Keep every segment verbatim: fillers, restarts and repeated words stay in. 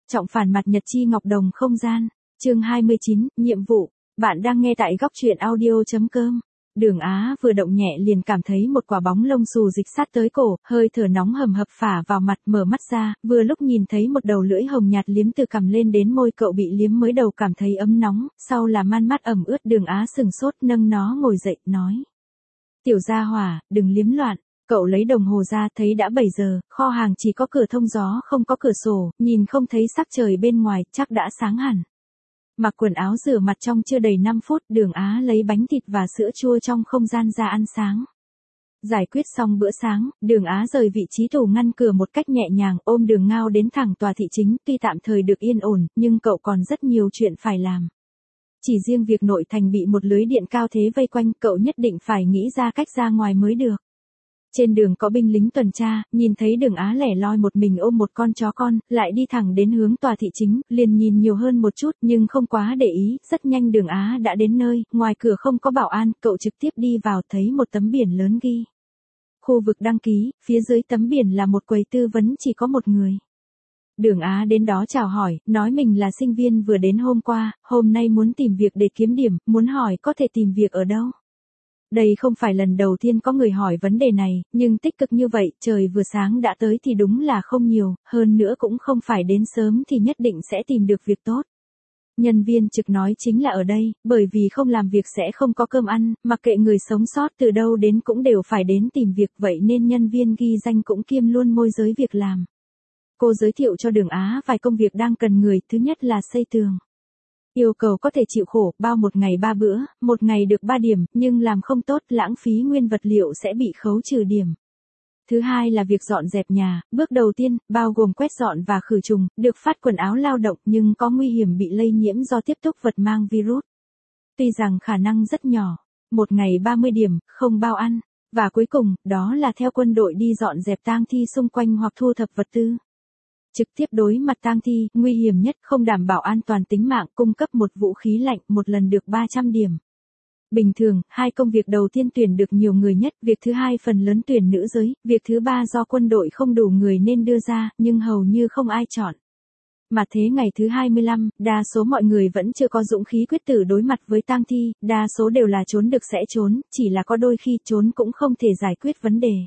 trọng phản mặt nhật chi ngọc đồng không gian. Chương hai mươi chín, nhiệm vụ. Bạn đang nghe tại góc truyện audio.com. Đường Á vừa động nhẹ liền cảm thấy một quả bóng lông xù dịch sát tới cổ, hơi thở nóng hầm hập phả vào mặt, mở mắt ra, vừa lúc nhìn thấy một đầu lưỡi hồng nhạt liếm từ cằm lên đến môi cậu bị liếm mới đầu cảm thấy ấm nóng, sau là man mắt ẩm ướt. Đường Á sừng sốt nâng nó ngồi dậy, nói. Tiểu gia hỏa, đừng liếm loạn. Cậu lấy đồng hồ ra thấy đã bảy giờ, kho hàng chỉ có cửa thông gió không có cửa sổ, nhìn không thấy sắc trời bên ngoài, chắc đã sáng hẳn. Mặc quần áo rửa mặt trong chưa đầy năm phút, Đường Á lấy bánh thịt và sữa chua trong không gian ra ăn sáng. Giải quyết xong bữa sáng, Đường Á rời vị trí tủ ngăn cửa một cách nhẹ nhàng, ôm Đường Ngao đến thẳng tòa thị chính, tuy tạm thời được yên ổn, nhưng cậu còn rất nhiều chuyện phải làm. Chỉ riêng việc nội thành bị một lưới điện cao thế vây quanh, cậu nhất định phải nghĩ ra cách ra ngoài mới được. Trên đường có binh lính tuần tra, nhìn thấy Đường Á lẻ loi một mình ôm một con chó con, lại đi thẳng đến hướng tòa thị chính, liền nhìn nhiều hơn một chút nhưng không quá để ý, rất nhanh Đường Á đã đến nơi, ngoài cửa không có bảo an, cậu trực tiếp đi vào thấy một tấm biển lớn ghi. Khu vực đăng ký, phía dưới tấm biển là một quầy tư vấn chỉ có một người. Đường Á đến đó chào hỏi, nói mình là sinh viên vừa đến hôm qua, hôm nay muốn tìm việc để kiếm điểm, muốn hỏi có thể tìm việc ở đâu. Đây không phải lần đầu tiên có người hỏi vấn đề này, nhưng tích cực như vậy, trời vừa sáng đã tới thì đúng là không nhiều, hơn nữa cũng không phải đến sớm thì nhất định sẽ tìm được việc tốt. Nhân viên trực nói chính là ở đây, bởi vì không làm việc sẽ không có cơm ăn, mặc kệ người sống sót từ đâu đến cũng đều phải đến tìm việc, vậy nên nhân viên ghi danh cũng kiêm luôn môi giới việc làm. Cô giới thiệu cho Đường Á vài công việc đang cần người, thứ nhất là xây tường. Yêu cầu có thể chịu khổ, bao một ngày ba bữa, một ngày được ba điểm, nhưng làm không tốt, lãng phí nguyên vật liệu sẽ bị khấu trừ điểm. Thứ hai là việc dọn dẹp nhà, bước đầu tiên, bao gồm quét dọn và khử trùng, được phát quần áo lao động nhưng có nguy hiểm bị lây nhiễm do tiếp xúc vật mang virus. Tuy rằng khả năng rất nhỏ, một ngày ba mươi điểm, không bao ăn. Và cuối cùng, đó là theo quân đội đi dọn dẹp tang thi xung quanh hoặc thu thập vật tư. Trực tiếp đối mặt tang thi, nguy hiểm nhất, không đảm bảo an toàn tính mạng, cung cấp một vũ khí lạnh, một lần được ba trăm điểm. Bình thường, hai công việc đầu tiên tuyển được nhiều người nhất, việc thứ hai phần lớn tuyển nữ giới, việc thứ ba do quân đội không đủ người nên đưa ra, nhưng hầu như không ai chọn. Mà thế ngày thứ hai mươi lăm, đa số mọi người vẫn chưa có dũng khí quyết tử đối mặt với tang thi, đa số đều là trốn được sẽ trốn, chỉ là có đôi khi trốn cũng không thể giải quyết vấn đề.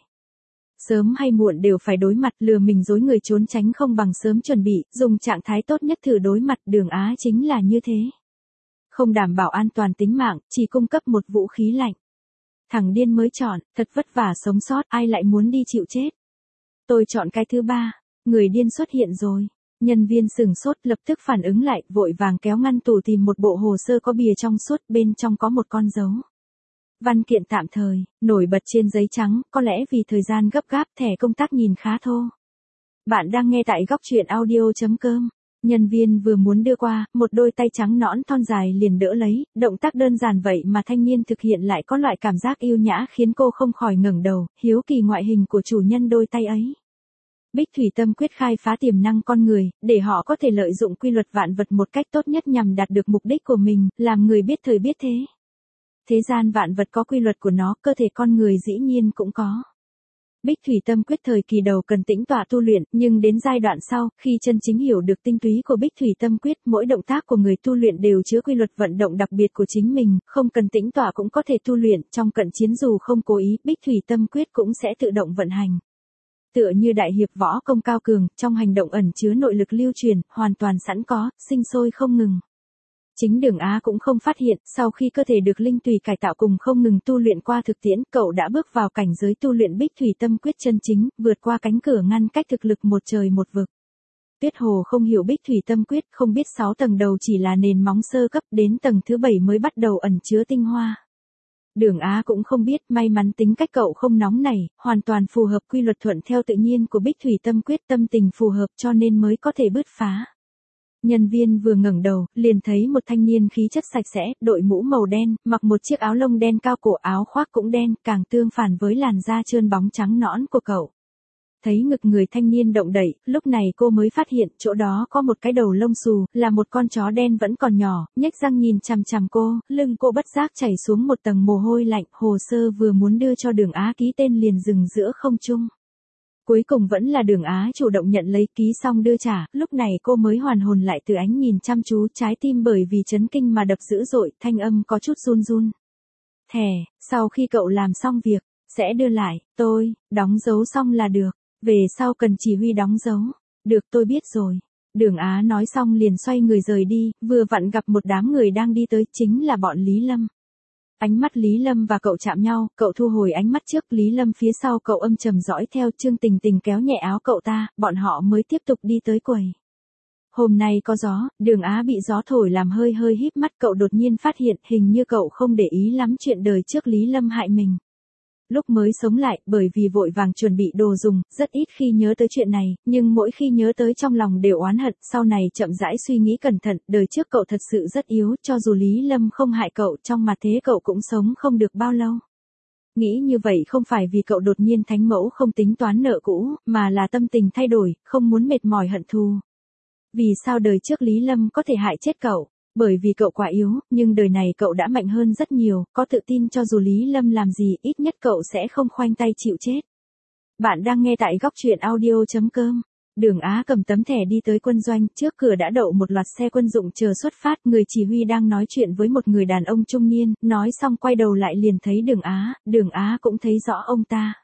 Sớm hay muộn đều phải đối mặt, lừa mình dối người trốn tránh không bằng sớm chuẩn bị, dùng trạng thái tốt nhất thử đối mặt. Đường Á chính là như thế. Không đảm bảo an toàn tính mạng, chỉ cung cấp một vũ khí lạnh. Thằng điên mới chọn, thật vất vả sống sót, ai lại muốn đi chịu chết. Tôi chọn cái thứ ba, người điên xuất hiện rồi. Nhân viên sừng sốt lập tức phản ứng lại, vội vàng kéo ngăn tủ tìm một bộ hồ sơ có bìa trong suốt, bên trong có một con dấu. Văn kiện tạm thời, nổi bật trên giấy trắng, có lẽ vì thời gian gấp gáp, thẻ công tác nhìn khá thô. Bạn đang nghe tại góc truyện audio.com. Nhân viên vừa muốn đưa qua, một đôi tay trắng nõn thon dài liền đỡ lấy, động tác đơn giản vậy mà thanh niên thực hiện lại có loại cảm giác yêu nhã khiến cô không khỏi ngẩng đầu, hiếu kỳ ngoại hình của chủ nhân đôi tay ấy. Bích Thủy Tâm quyết khai phá tiềm năng con người, để họ có thể lợi dụng quy luật vạn vật một cách tốt nhất nhằm đạt được mục đích của mình, làm người biết thời biết thế. Thế gian vạn vật có quy luật của nó, cơ thể con người dĩ nhiên cũng có. Bích Thủy Tâm quyết thời kỳ đầu cần tĩnh tọa tu luyện, nhưng đến giai đoạn sau, khi chân chính hiểu được tinh túy của Bích Thủy Tâm quyết, mỗi động tác của người tu luyện đều chứa quy luật vận động đặc biệt của chính mình, không cần tĩnh tọa cũng có thể tu luyện, trong cận chiến dù không cố ý, Bích Thủy Tâm quyết cũng sẽ tự động vận hành. Tựa như đại hiệp võ công cao cường, trong hành động ẩn chứa nội lực lưu truyền, hoàn toàn sẵn có, sinh sôi không ngừng. Chính Đường Á cũng không phát hiện, sau khi cơ thể được linh tùy cải tạo cùng không ngừng tu luyện qua thực tiễn, cậu đã bước vào cảnh giới tu luyện Bích Thủy Tâm quyết chân chính, vượt qua cánh cửa ngăn cách thực lực một trời một vực. Tuyết Hồ không hiểu Bích Thủy Tâm quyết, không biết sáu tầng đầu chỉ là nền móng sơ cấp, đến tầng thứ bảy mới bắt đầu ẩn chứa tinh hoa. Đường Á cũng không biết, may mắn tính cách cậu không nóng nảy, hoàn toàn phù hợp quy luật thuận theo tự nhiên của Bích Thủy Tâm quyết, tâm tình phù hợp cho nên mới có thể bứt phá. Nhân viên vừa ngẩng đầu, liền thấy một thanh niên khí chất sạch sẽ, đội mũ màu đen, mặc một chiếc áo lông đen cao cổ, áo khoác cũng đen, càng tương phản với làn da trơn bóng trắng nõn của cậu. Thấy ngực người thanh niên động đậy, lúc này cô mới phát hiện chỗ đó có một cái đầu lông xù, là một con chó đen vẫn còn nhỏ, nhếch răng nhìn chằm chằm cô, lưng cô bất giác chảy xuống một tầng mồ hôi lạnh, hồ sơ vừa muốn đưa cho Đường Á ký tên liền dừng giữa không trung. Cuối cùng vẫn là Đường Á chủ động nhận lấy, ký xong đưa trả, lúc này cô mới hoàn hồn lại từ ánh nhìn chăm chú, trái tim bởi vì chấn kinh mà đập dữ dội, thanh âm có chút run run. Thẻ, sau khi cậu làm xong việc, sẽ đưa lại, tôi, đóng dấu xong là được, về sau cần chỉ huy đóng dấu. Được, tôi biết rồi. Đường Á nói xong liền xoay người rời đi, vừa vặn gặp một đám người đang đi tới, chính là bọn Lý Lâm. Ánh mắt Lý Lâm và cậu chạm nhau, cậu thu hồi ánh mắt trước, Lý Lâm phía sau cậu âm trầm dõi theo, Trương Tình Tình kéo nhẹ áo cậu ta, bọn họ mới tiếp tục đi tới quầy. Hôm nay có gió, Đường Á bị gió thổi làm hơi hơi híp mắt, cậu đột nhiên phát hiện hình như cậu không để ý lắm chuyện đời trước Lý Lâm hại mình. Lúc mới sống lại, bởi vì vội vàng chuẩn bị đồ dùng, rất ít khi nhớ tới chuyện này, nhưng mỗi khi nhớ tới trong lòng đều oán hận, sau này chậm rãi suy nghĩ cẩn thận, đời trước cậu thật sự rất yếu, cho dù Lý Lâm không hại cậu, trong mặt thế cậu cũng sống không được bao lâu. Nghĩ như vậy không phải vì cậu đột nhiên thánh mẫu không tính toán nợ cũ, mà là tâm tình thay đổi, không muốn mệt mỏi hận thù. Vì sao đời trước Lý Lâm có thể hại chết cậu? Bởi vì cậu quá yếu, nhưng đời này cậu đã mạnh hơn rất nhiều, có tự tin cho dù Lý Lâm làm gì, ít nhất cậu sẽ không khoanh tay chịu chết. Bạn đang nghe tại góc truyện audio chấm com. Đường Á cầm tấm thẻ đi tới quân doanh, trước cửa đã đậu một loạt xe quân dụng chờ xuất phát, người chỉ huy đang nói chuyện với một người đàn ông trung niên, nói xong quay đầu lại liền thấy Đường Á, Đường Á cũng thấy rõ ông ta.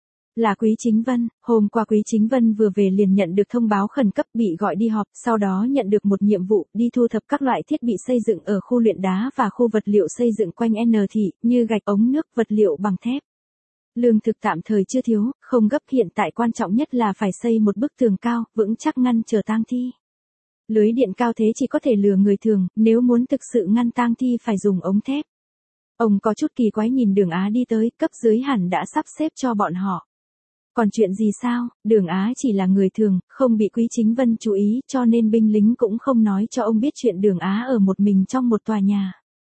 Là Quý Chính Vân, hôm qua Quý Chính Vân vừa về liền nhận được thông báo khẩn cấp bị gọi đi họp, sau đó nhận được một nhiệm vụ, đi thu thập các loại thiết bị xây dựng ở khu luyện đá và khu vật liệu xây dựng quanh N thị, như gạch, ống nước, vật liệu bằng thép. Lương thực tạm thời chưa thiếu, không gấp, hiện tại quan trọng nhất là phải xây một bức tường cao, vững chắc ngăn trở tang thi. Lưới điện cao thế chỉ có thể lừa người thường, nếu muốn thực sự ngăn tang thi phải dùng ống thép. Ông có chút kỳ quái nhìn Đường Á đi tới, cấp dưới hẳn đã sắp xếp cho bọn họ. Còn chuyện gì sao, Đường Á chỉ là người thường, không bị Quý Chính Vân chú ý, cho nên binh lính cũng không nói cho ông biết chuyện Đường Á ở một mình trong một tòa nhà.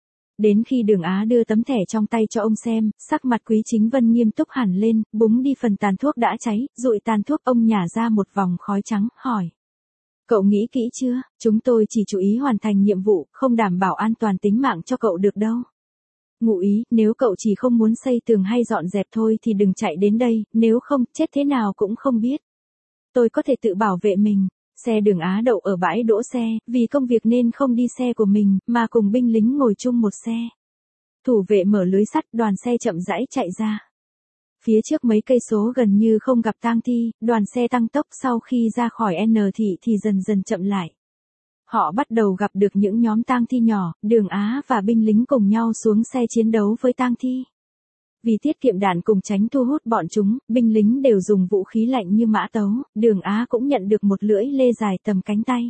Đến khi Đường Á đưa tấm thẻ trong tay cho ông xem, sắc mặt Quý Chính Vân nghiêm túc hẳn lên, búng đi phần tàn thuốc đã cháy, dụi tàn thuốc, ông nhả ra một vòng khói trắng, hỏi. Cậu nghĩ kỹ chưa, chúng tôi chỉ chú ý hoàn thành nhiệm vụ, không đảm bảo an toàn tính mạng cho cậu được đâu. Ngụ ý, nếu cậu chỉ không muốn xây tường hay dọn dẹp thôi thì đừng chạy đến đây, nếu không, chết thế nào cũng không biết. Tôi có thể tự bảo vệ mình. Xe Đường Á đậu ở bãi đỗ xe, vì công việc nên không đi xe của mình, mà cùng binh lính ngồi chung một xe. Thủ vệ mở lưới sắt, đoàn xe chậm rãi chạy ra. Phía trước mấy cây số gần như không gặp tang thi, đoàn xe tăng tốc, sau khi ra khỏi N thị thì dần dần chậm lại. Họ bắt đầu gặp được những nhóm tang thi nhỏ, Đường Á và binh lính cùng nhau xuống xe chiến đấu với tang thi. Vì tiết kiệm đạn cùng tránh thu hút bọn chúng, binh lính đều dùng vũ khí lạnh như mã tấu, Đường Á cũng nhận được một lưỡi lê dài tầm cánh tay.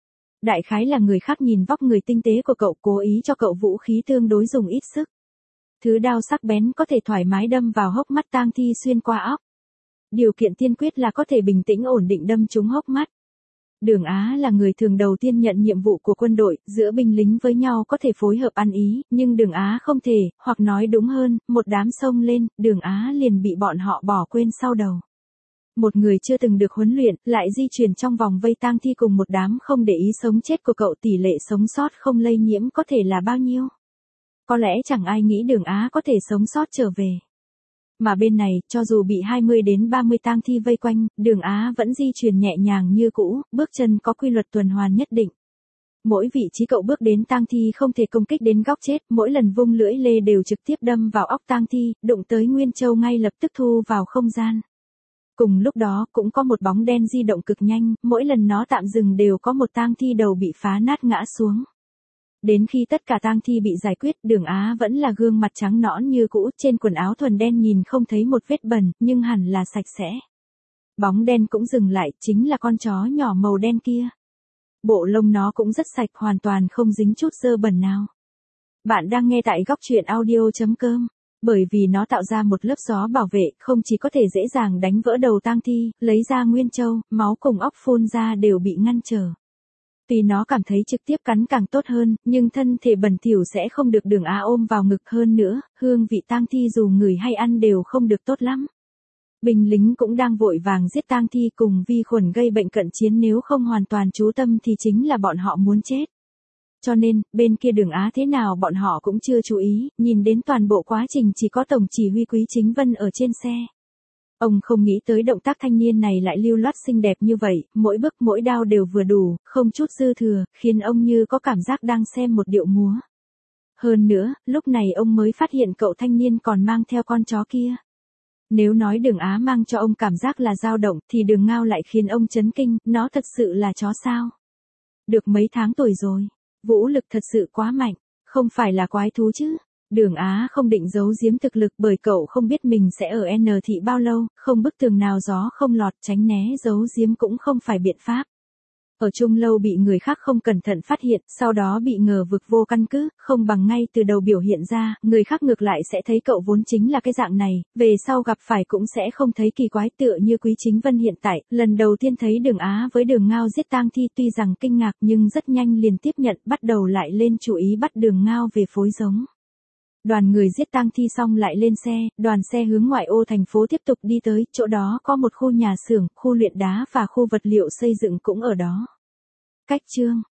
Đại khái là người khác nhìn vóc người tinh tế của cậu cố ý cho cậu vũ khí tương đối dùng ít sức. Thứ đao sắc bén có thể thoải mái đâm vào hốc mắt tang thi xuyên qua óc. Điều kiện tiên quyết là có thể bình tĩnh ổn định đâm trúng hốc mắt. Đường Á là người thường đầu tiên nhận nhiệm vụ của quân đội, giữa binh lính với nhau có thể phối hợp ăn ý, nhưng Đường Á không thể, hoặc nói đúng hơn, một đám xông lên, Đường Á liền bị bọn họ bỏ quên sau đầu. Một người chưa từng được huấn luyện, lại di chuyển trong vòng vây tang thi cùng một đám không để ý sống chết của cậu, tỷ lệ sống sót không lây nhiễm có thể là bao nhiêu? Có lẽ chẳng ai nghĩ Đường Á có thể sống sót trở về. Mà bên này, cho dù bị hai mươi đến ba mươi tang thi vây quanh, Đường Á vẫn di chuyển nhẹ nhàng như cũ, bước chân có quy luật tuần hoàn nhất định. Mỗi vị trí cậu bước đến tang thi không thể công kích đến góc chết, mỗi lần vung lưỡi lê đều trực tiếp đâm vào óc tang thi, đụng tới Nguyên Châu ngay lập tức thu vào không gian. Cùng lúc đó, cũng có một bóng đen di động cực nhanh, mỗi lần nó tạm dừng đều có một tang thi đầu bị phá nát ngã xuống. Đến khi tất cả tang thi bị giải quyết, Đường Á vẫn là gương mặt trắng nõn như cũ, trên quần áo thuần đen nhìn không thấy một vết bẩn, nhưng hẳn là sạch sẽ. Bóng đen cũng dừng lại, chính là con chó nhỏ màu đen kia. Bộ lông nó cũng rất sạch, hoàn toàn không dính chút dơ bẩn nào. Bạn đang nghe tại góc truyện audio chấm com. Bởi vì nó tạo ra một lớp gió bảo vệ, không chỉ có thể dễ dàng đánh vỡ đầu tang thi, lấy ra Nguyên Châu, máu cùng óc phun ra đều bị ngăn trở. Tuy nó cảm thấy trực tiếp cắn càng tốt hơn, nhưng thân thể bẩn thỉu sẽ không được Đường Á ôm vào ngực, hơn nữa, hương vị tang thi dù ngửi hay ăn đều không được tốt lắm. Binh lính cũng đang vội vàng giết tang thi cùng vi khuẩn gây bệnh cận chiến, nếu không hoàn toàn chú tâm thì chính là bọn họ muốn chết. Cho nên, bên kia Đường Á thế nào bọn họ cũng chưa chú ý, nhìn đến toàn bộ quá trình chỉ có tổng chỉ huy Quý Chính Vân ở trên xe. Ông không nghĩ tới động tác thanh niên này lại lưu loát xinh đẹp như vậy, mỗi bước mỗi đao đều vừa đủ, không chút dư thừa, khiến ông như có cảm giác đang xem một điệu múa. Hơn nữa, lúc này ông mới phát hiện cậu thanh niên còn mang theo con chó kia. Nếu nói Đường Á mang cho ông cảm giác là dao động thì Đường Ngao lại khiến ông chấn kinh, nó thật sự là chó sao? Được mấy tháng tuổi rồi, vũ lực thật sự quá mạnh, không phải là quái thú chứ. Đường Á không định giấu giếm thực lực bởi cậu không biết mình sẽ ở N thị bao lâu, không bức tường nào gió không lọt, tránh né giấu giếm cũng không phải biện pháp. Ở chung lâu bị người khác không cẩn thận phát hiện, sau đó bị ngờ vực vô căn cứ, không bằng ngay từ đầu biểu hiện ra, người khác ngược lại sẽ thấy cậu vốn chính là cái dạng này, về sau gặp phải cũng sẽ không thấy kỳ quái, tựa như Quý Chính Vân hiện tại, lần đầu tiên thấy Đường Á với Đường Ngao giết tang thi tuy rằng kinh ngạc nhưng rất nhanh liền tiếp nhận, bắt đầu lại lên chú ý bắt Đường Ngao về phối giống. Đoàn người giết tang thi xong lại lên xe, đoàn xe hướng ngoại ô thành phố tiếp tục đi tới, chỗ đó có một khu nhà xưởng, khu luyện đá và khu vật liệu xây dựng cũng ở đó. Cách chương